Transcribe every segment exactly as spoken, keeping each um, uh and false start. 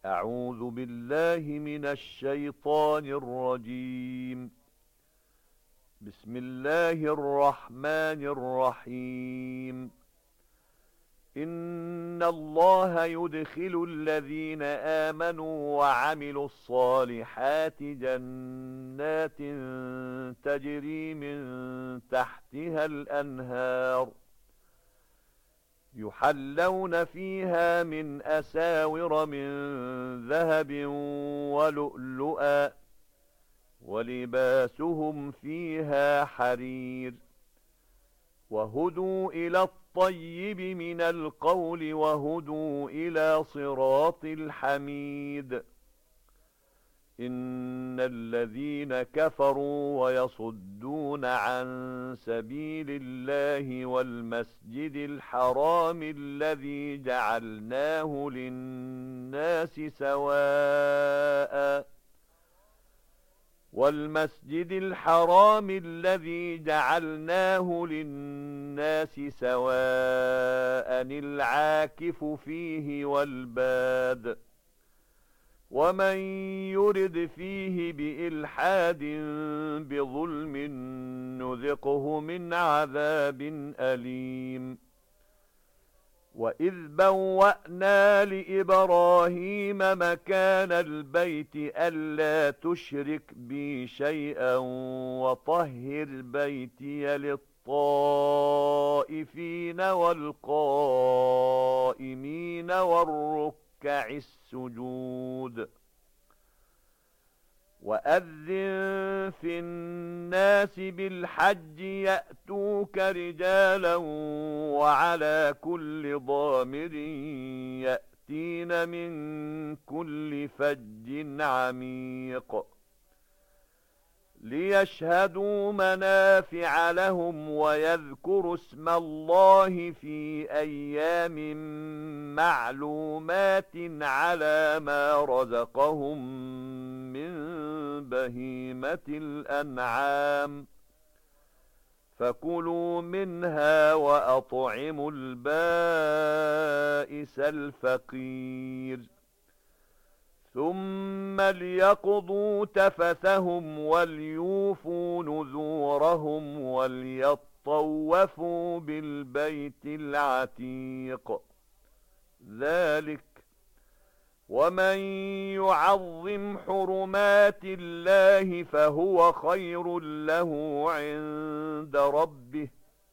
أعوذ بالله من الشيطان الرجيم. بسم الله الرحمن الرحيم. إن الله يدخل الذين آمنوا وعملوا الصالحات جنات تجري من تحتها الأنهار يحلون فيها من أساور من ذهب ولؤلؤا ولباسهم فيها حرير وهدوا إلى الطيب من القول وهدوا إلى صراط الحميد. إن الذين كفروا ويصدون عن سبيل الله والمسجد الحرام الذي جعلناه للناس سواء والمسجد الحرام الذي جعلناه للناس سواء العاكف فيه والباد ومن يرد فيه بإلحاد بظلم نذقه من عذاب أليم. وإذ بوأنا لإبراهيم مكان البيت ألا تشرك بي شيئا وطهر بيتي للطائفين والقائمين والركع السجود. وأذن في الناس بالحج يأتوك رجالا وعلى كل ضامر يأتين من كل فج عميق ليشهدوا منافع لهم ويذكروا اسم الله في أيام معلومات على ما رزقهم من بهيمة الأنعام فكلوا منها وأطعموا البائس الفقير ثم ليقضوا تفثهم وليوفوا نذورهم وليطوفوا بالبيت العتيق. ذلك ومن يعظم حرمات الله فهو خير له عند ربه.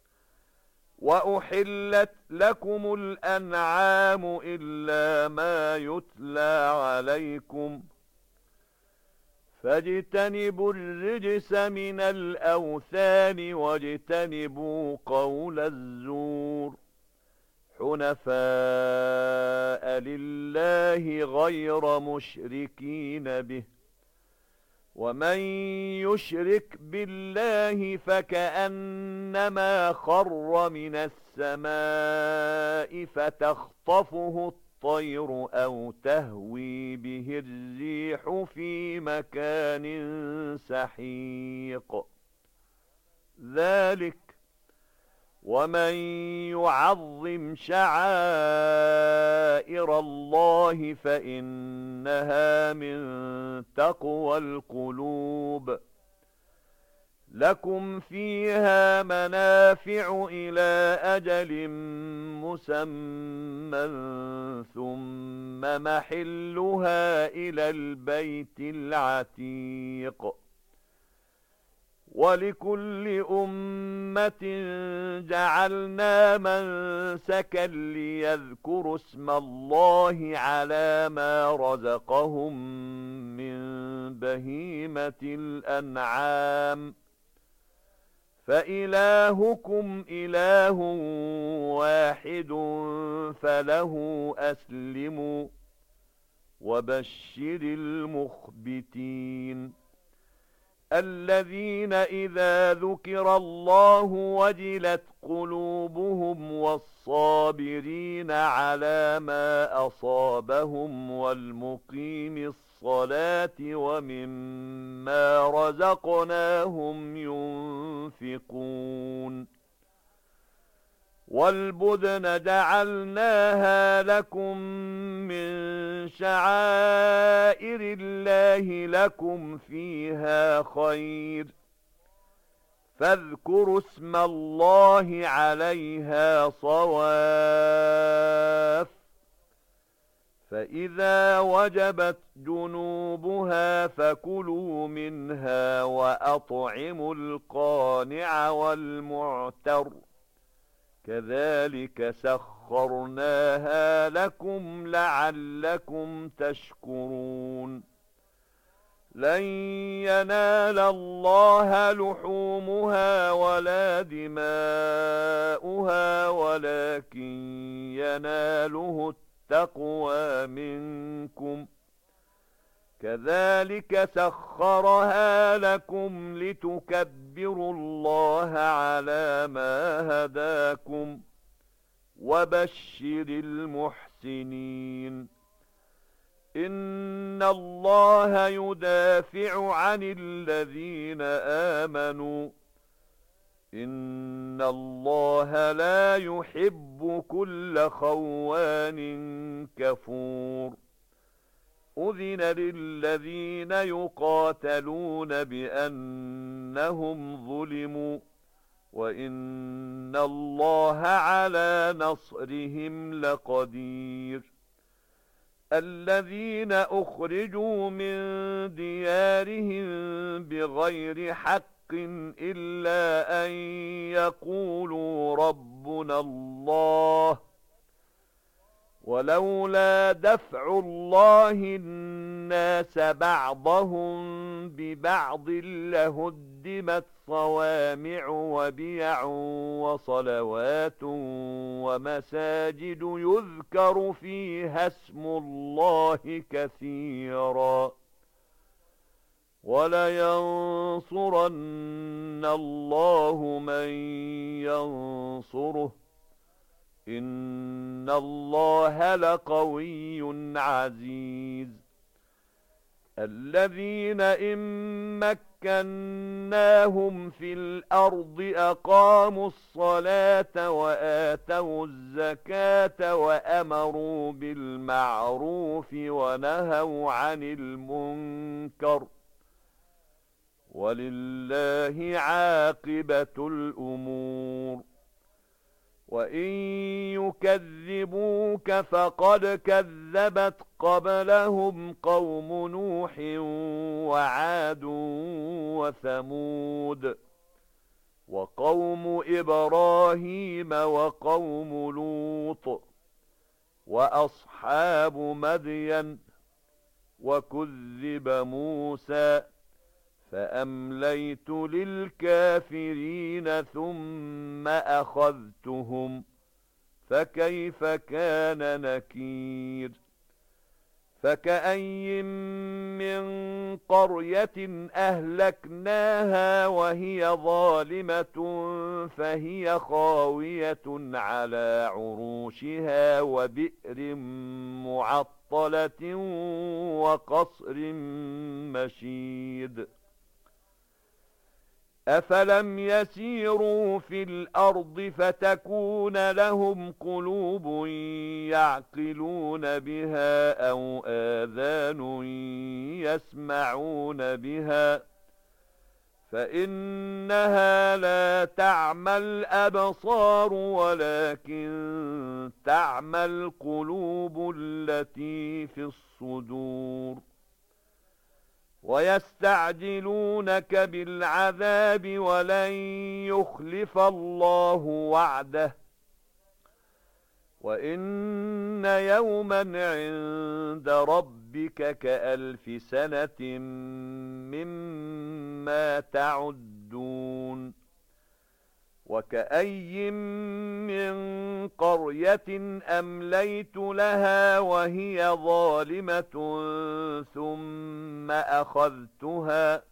وأحلت لكم الأنعام إلا ما يتلى عليكم فاجتنبوا الرجس من الأوثان واجتنبوا قول الزور حنفاء لله غير مشركين به. ومن يشرك بالله فكأنما خر من السماء فتخطفه الطير أو تهوي به الريح في مكان سحيق. ذلك ومن يعظم شعائر الله فإنها من تقوى القلوب. لكم فيها منافع إلى أجل مسمى ثم محلها إلى البيت العتيق. ولكل أمة جعلنا منسكا ليذكروا اسم الله على ما رزقهم من بهيمة الأنعام فإلهكم إله واحد فله أسلموا وبشر المخبتين الذين إذا ذكر الله وجلت قلوبهم والصابرين على ما أصابهم والمقيم الصلاة ومما رزقناهم ينفقون. والبدن جعلناها لكم من شعائر الله لكم فيها خير فاذكروا اسم الله عليها صواف فإذا وجبت جنوبها فكلوا منها وأطعموا القانع والمعتر كذلك سخرناها لكم لعلكم تشكرون لن ينال الله لحومها ولا دماؤها ولكن يناله التقوى منكم كذلك سخرها لكم لتكبروا الله على ما هداكم وبشر المحسنين إن الله يدافع عن الذين آمنوا إن الله لا يحب كل خوان كفور أذن للذين يقاتلون بأنهم ظلموا وإن الله على نصرهم لقدير الذين أخرجوا من ديارهم بغير حق إلا أن يقولوا ربنا الله ولولا دفع الله الناس بعضهم ببعض لهدمت صوامع وبيع وصلوات ومساجد يذكر فيها اسم الله كثيرا ولينصرن الله من ينصره إن الله لقوي عزيز الذين إن مكناهم في الأرض أقاموا الصلاة وآتوا الزكاة وأمروا بالمعروف ونهوا عن المنكر ولله عاقبة الأمور وإن يكذبوك فقد كذبت قبلهم قوم نوح وعاد وثمود وقوم إبراهيم وقوم لوط وأصحاب مدين وكذب موسى فأمليت للكافرين ثم أخذتهم فكيف كان نكير فكأي من قرية أهلكناها وهي ظالمة فهي خاوية على عروشها وبئر معطلة وقصر مشيد أفلم يسيروا في الأرض فتكون لهم قلوب يعقلون بها أو آذان يسمعون بها فإنها لا تعمى الأبصار ولكن تعمى القلوب التي في الصدور ويستعجلونك بالعذاب ولن يخلف الله وعده وإن يوما عند ربك كألف سنة مما تعدون وكأي من قرية أمليت لها وهي ظالمة ثم أخذتها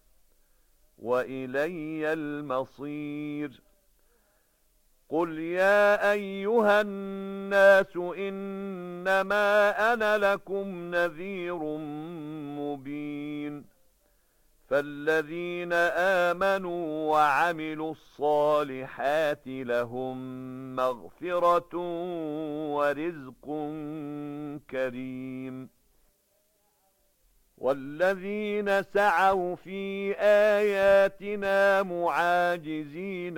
وإلي المصير قل يا أيها الناس إنما أنا لكم نذير مبين فالذين آمنوا وعملوا الصالحات لهم مغفرة ورزق كريم والذين سعوا في آياتنا معاجزين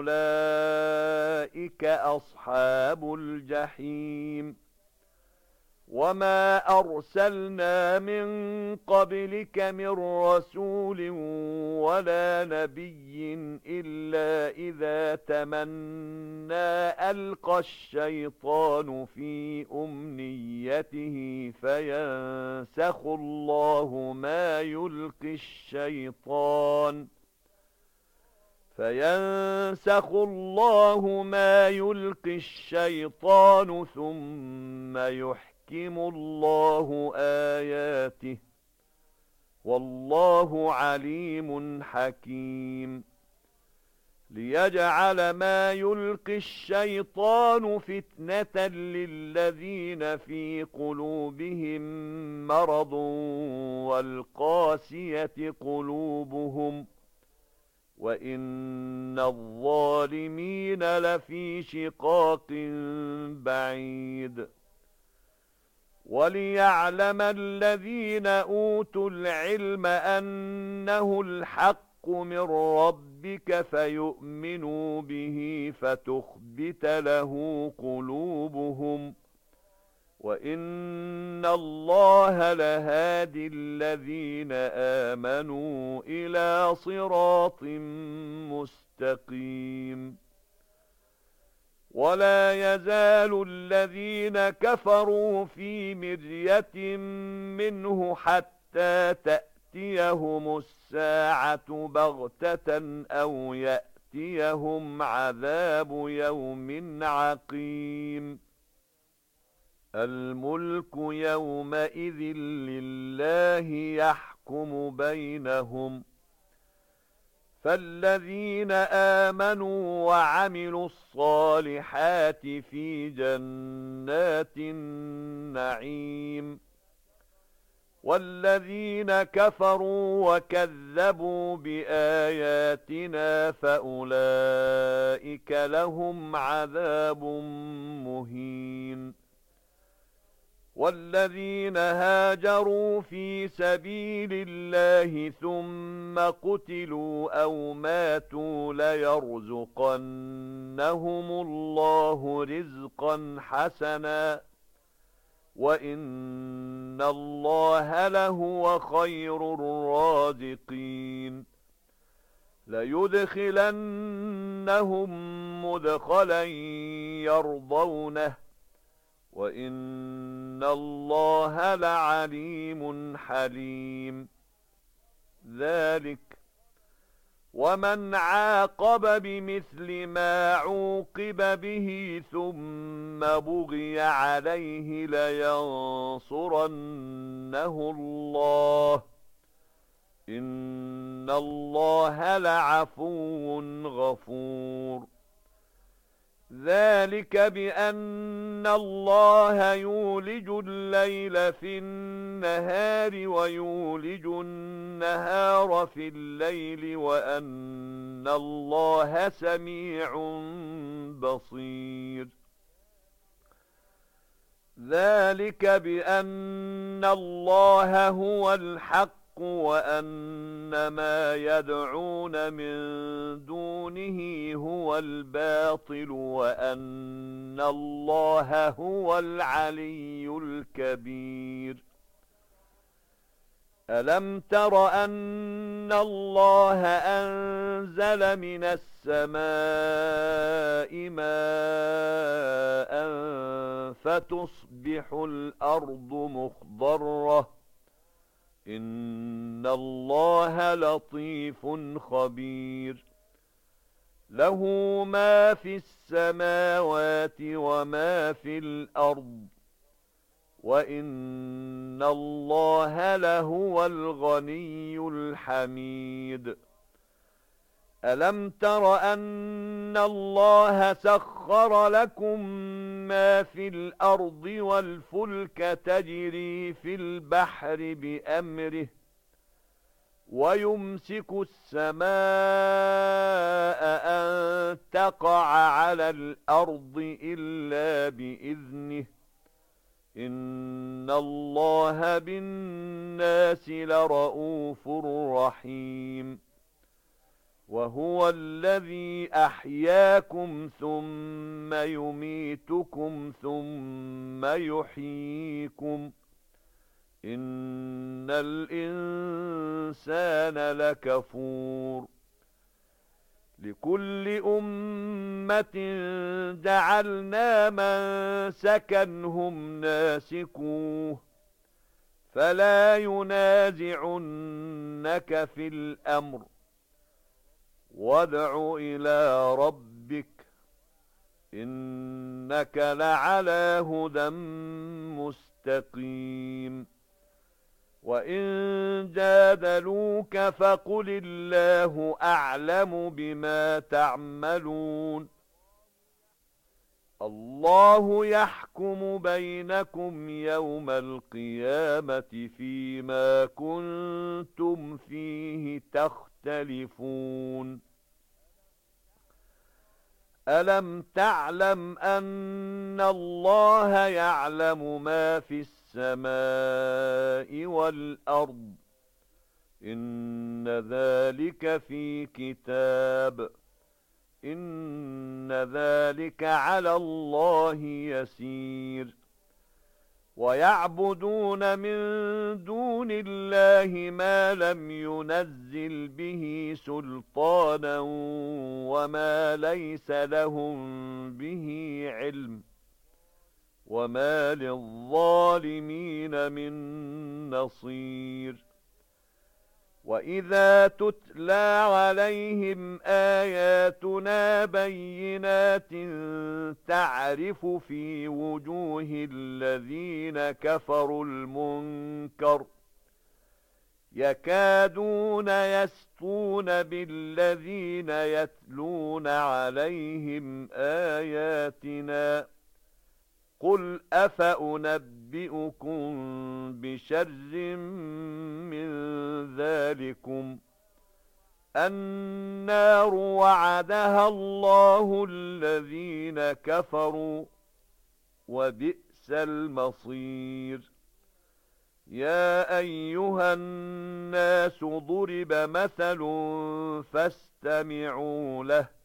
أولئك أصحاب الجحيم وما أرسلنا من قبلك من رسول ولا نبي إلا إذا تمنى ألقى الشيطان في أمنيته فينسخ الله ما يلقي الشيطان فينسخ الله ما يلقي الشيطان ثم يحكم الله آياته والله عليم حكيم ليجعل ما يلقي الشيطان فتنة للذين في قلوبهم مرض والقاسية قلوبهم وإن الظالمين لفي شقاق بعيد وليعلم الذين أوتوا العلم أنه الحق من ربك فيؤمنوا به فتخبت له قلوبهم وإن الله لهادي الذين آمنوا إلى صراط مستقيم ولا يزال الذين كفروا في مرية منه حتى تأتيهم الساعة بغتة أو يأتيهم عذاب يوم عقيم الملك يومئذ لله يحكم بينهم فالذين آمنوا وعملوا الصالحات في جنات النعيم والذين كفروا وكذبوا بآياتنا فأولئك لهم عذاب مهين والذين هاجروا في سبيل الله ثم قتلوا أو ماتوا ليرزقنهم الله رزقا حسنا وإن الله لهو خير الرازقين ليدخلنهم مدخلا يرضونه وإن الله لعليم حليم ذلك ومن عاقب بمثل ما عوقب به ثم بغي عليه لينصرنه الله إن الله لعفو غفور ذلك بأن الله يولج الليل في النهار ويولج النهار في الليل وأن الله سميع بصير ذلك بأن الله هو الحق وأن ما يدعون من دونه هو الباطل وأن الله هو العلي الكبير ألم تر أن الله أنزل من السماء ماء فتصبح الأرض مخضرة إن الله لطيف خبير له ما في السماوات وما في الأرض وإن الله لهو الغني الحميد ألم تر أن الله سخر لكم ما في الأرض والفلك تجري في البحر بأمره ويمسك السماء أن تقع على الأرض إلا بإذنه إن الله بالناس بالناس لرؤوف رحيم وهو الذي أحياكم ثم يميتكم ثم يحييكم إن الإنسان لكفور لكل أمة جعلنا من سكنهم ناسكوه فلا ينازعنك في الأمر وادع إلى ربك إنك لعلى هدى مستقيم وإن جادلوك فقل الله أعلم بما تعملون الله يحكم بينكم يوم القيامة فيما كنتم فيه تختلفون ألم تعلم أن الله يعلم ما في السماء والأرض إن ذلك في كتاب إن ذلك على الله يسير ويعبدون من دون الله ما لم ينزل به سلطانا وما ليس لهم به علم وما للظالمين من نصير وإذا تتلى عليهم آياتنا بينات تعرف في وجوه الذين كفروا المنكر يكادون يسطون بالذين يتلون عليهم آياتنا قل أفأنبئكم بشر من ذلكم النار وعدها الله الذين كفروا وبئس المصير يا أيها الناس ضرب مثل فاستمعوا له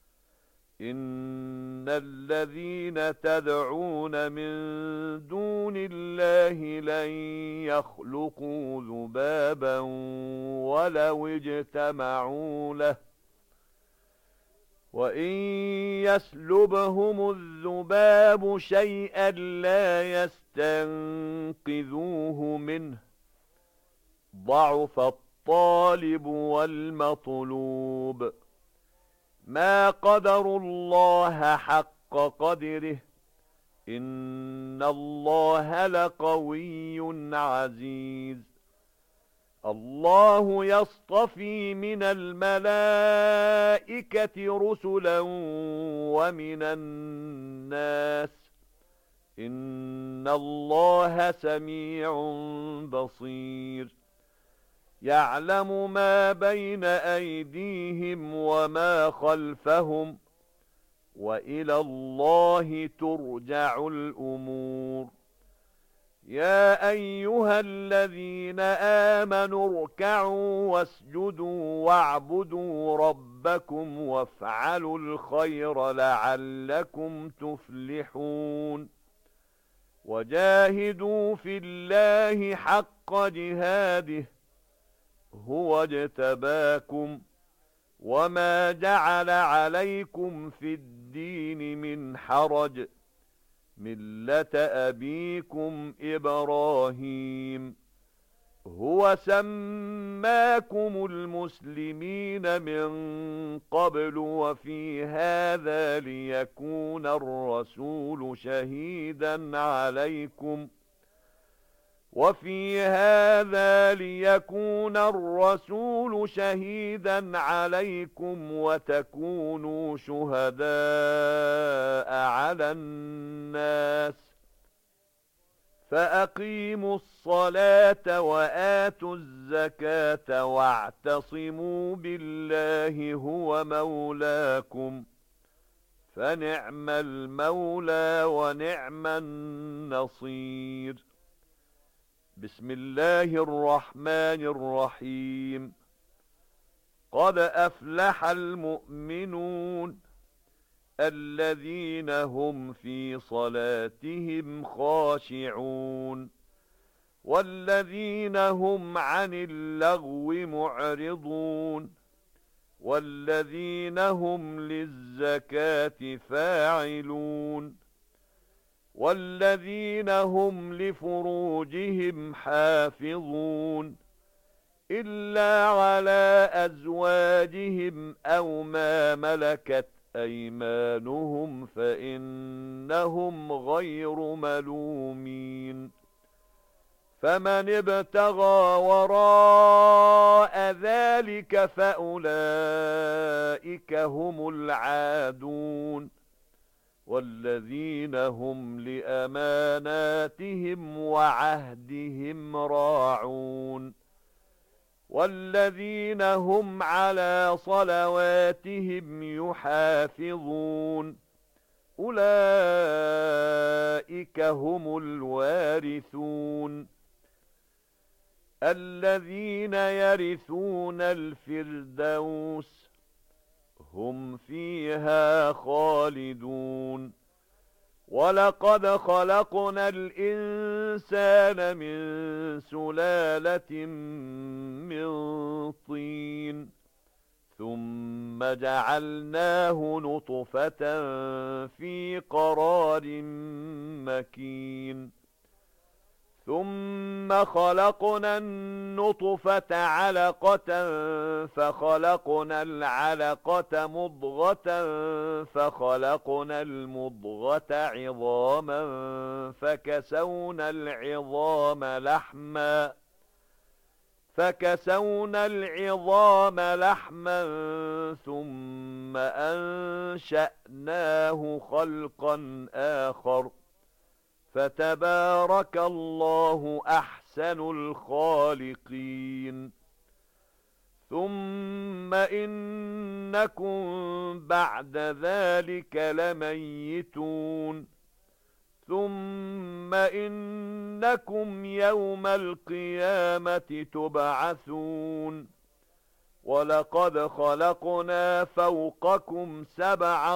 إن الذين تدعون من دون الله لن يخلقوا ذبابا ولو اجتمعوا له وإن يسلبهم الذباب شيئا لا يستنقذوه منه ضعف الطالب والمطلوب ما قدروا الله حق قدره إن الله لقوي عزيز الله يصطفي من الملائكة رسلا ومن الناس إن الله سميع بصير يعلم ما بين أيديهم وما خلفهم وإلى الله ترجع الأمور يا أيها الذين آمنوا اركعوا واسجدوا واعبدوا ربكم وافعلوا الخير لعلكم تفلحون وجاهدوا في الله حق جهاده هو اجتباكم وما جعل عليكم في الدين من حرج ملة أبيكم إبراهيم هو سماكم المسلمين من قبل وفي هذا ليكون الرسول شهيدا عليكم وفي هذا ليكون الرسول شهيدا عليكم وتكونوا شهداء على الناس فأقيموا الصلاة وآتوا الزكاة واعتصموا بالله هو مولاكم فنعم المولى ونعم النصير بسم الله الرحمن الرحيم قد أفلح المؤمنون الذين هم في صلاتهم خاشعون والذين هم عن اللغو معرضون والذين هم للزكاة فاعلون والذين هم لفروجهم حافظون إلا على أزواجهم أو ما ملكت أيمانهم فإنهم غير ملومين فمن ابتغى وراء ذلك فأولئك هم العادون والذين هم لأماناتهم وعهدهم راعون والذين هم على صلواتهم يحافظون أولئك هم الوارثون الذين يرثون الفردوس هم فيها خالدون ولقد خلقنا الإنسان من سلالة من طين ثم جعلناه نطفة في قرار مكين ثم خلقنا النطفة علقة فخلقنا العلقة مضغة فخلقنا المضغة عظاما فكسونا العظام لحما فكسونا العظام لحما ثم أنشأناه خلقا آخر فتبارك الله أحسن الخالقين ثم إنكم بعد ذلك لميتون ثم إنكم يوم القيامة تبعثون ولقد خلقنا فوقكم سبع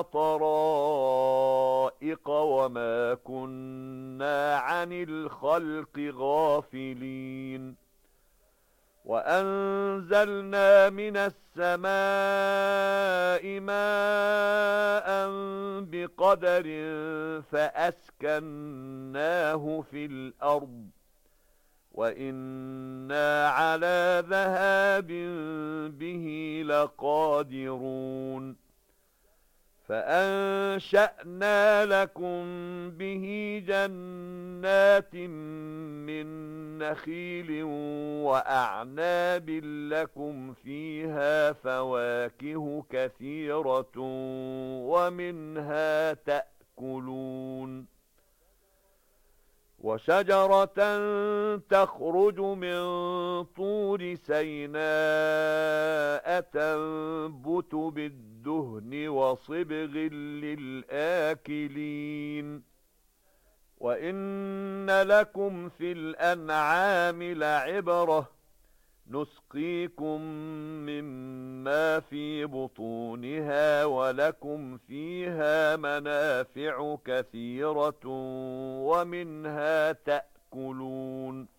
طرائق وما كنا عن الخلق غافلين وأنزلنا من السماء ماء بقدر فأسكناه في الأرض وإنا على ذهاب به لقادرون فأنشأنا لكم به جنات من نخيل وأعناب لكم فيها فواكه كثيرة ومنها تأكلون وشجرة تخرج من طور سيناء تنبت بالدهن وصبغ للآكلين وإن لكم في الأنعام لعبرة نسقيكم مما في بطونها ولكم فيها منافع كثيرة ومنها تأكلون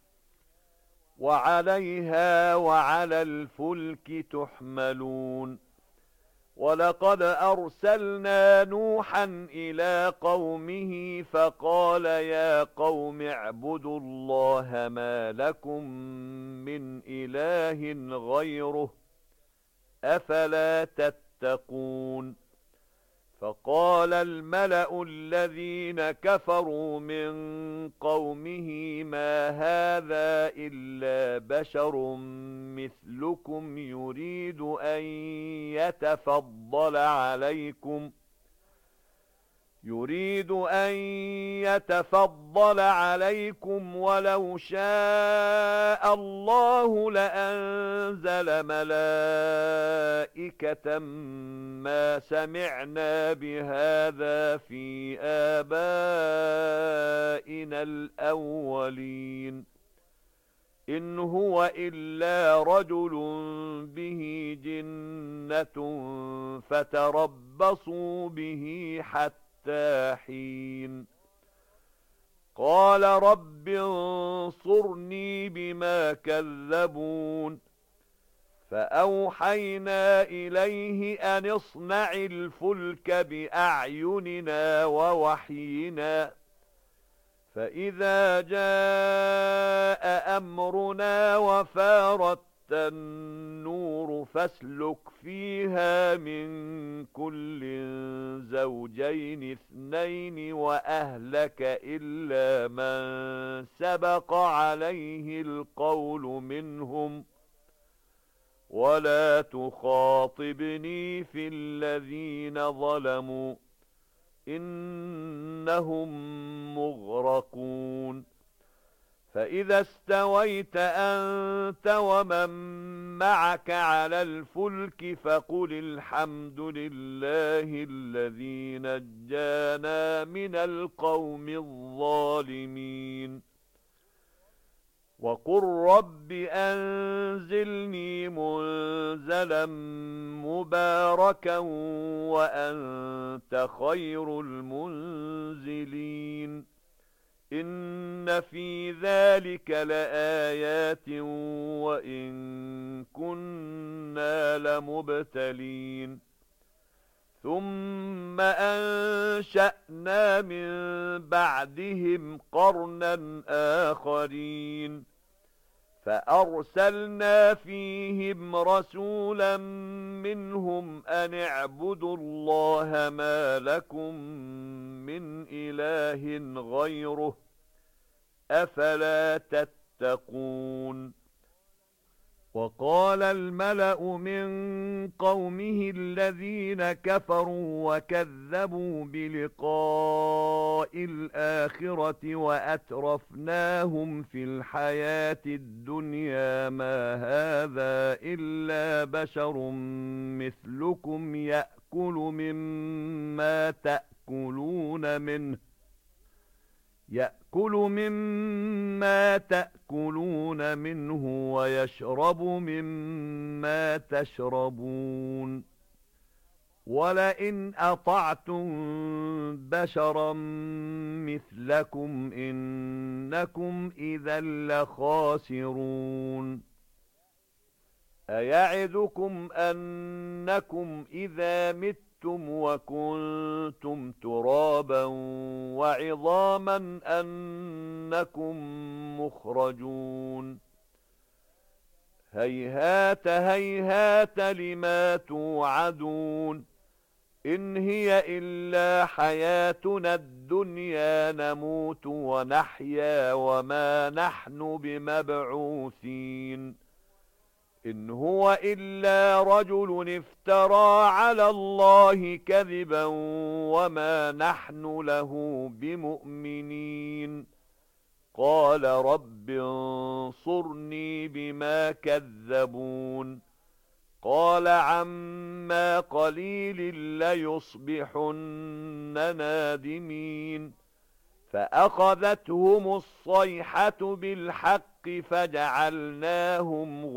وعليها وعلى الفلك تحملون ولقد أرسلنا نوحا إلى قومه فقال يا قوم اعبدوا الله ما لكم من إله غيره أفلا تتقون فقال الملأ الذين كفروا من قومه ما هذا إلا بشر مثلكم يريد أن يتفضل عليكم يريد أن يتفضل عليكم ولو شاء الله لأنزل ملائكة ما سمعنا بهذا في آبائنا الأولين إن هو إلا رجل به جنة فتربصوا به حتى حين قال رب انصرني بما كذبون فأوحينا إليه أن اصنع الفلك بأعيننا ووحينا فإذا جاء أمرنا وفارت النور فاسلك فيها من كل زوجين اثنين وأهلك إلا من سبق عليه القول منهم ولا تخاطبني في الذين ظلموا إنهم مغرقون فإذا استويت أنت ومن معك على الفلك فقل الحمد لله الذي نجانا من القوم الظالمين وقل رب أنزلني منزلا مباركا وأنت خير المنزلين إن في ذلك لآيات وإن كنا لمبتلين ثم أنشأنا من بعدهم قرنا آخرين فأرسلنا فيهم رسولا منهم أن اعبدوا الله ما لكم من إله غيره أفلا تتقون وقال الملأ من قومه الذين كفروا وكذبوا بلقاء الآخرة وأترفناهم في الحياة الدنيا ما هذا إلا بشر مثلكم يأكل مما تأكلون منه يأكل مما تأكلون منه ويشرب مما تشربون ولئن أطعتم بشرا مثلكم إنكم إذا لخاسرون أيعدكم أنكم إذا متم وكنتم ترابا وعظاما أنكم مخرجون هيهات هيهات لما توعدون إن هي إلا حياتنا الدنيا نموت ونحيا وما نحن بمبعوثين إن هو إلا رجل افترى على الله كذبا وما نحن له بمؤمنين قال رب انصرني بما كذبون قال عما قليل ليصبحن نادمين فأخذتهم الصيحة بالحق فجعلناهم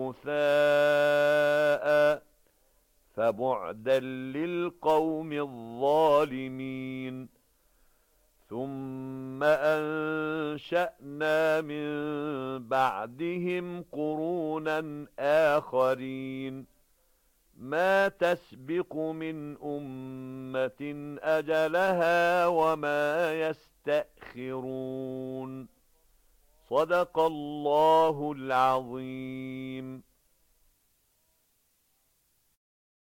غثاء فبعدا للقوم الظالمين ثم أنشأنا من بعدهم قرونا آخرين ما تسبق من أمة أجلها وما يستأخرون صدق الله العظيم.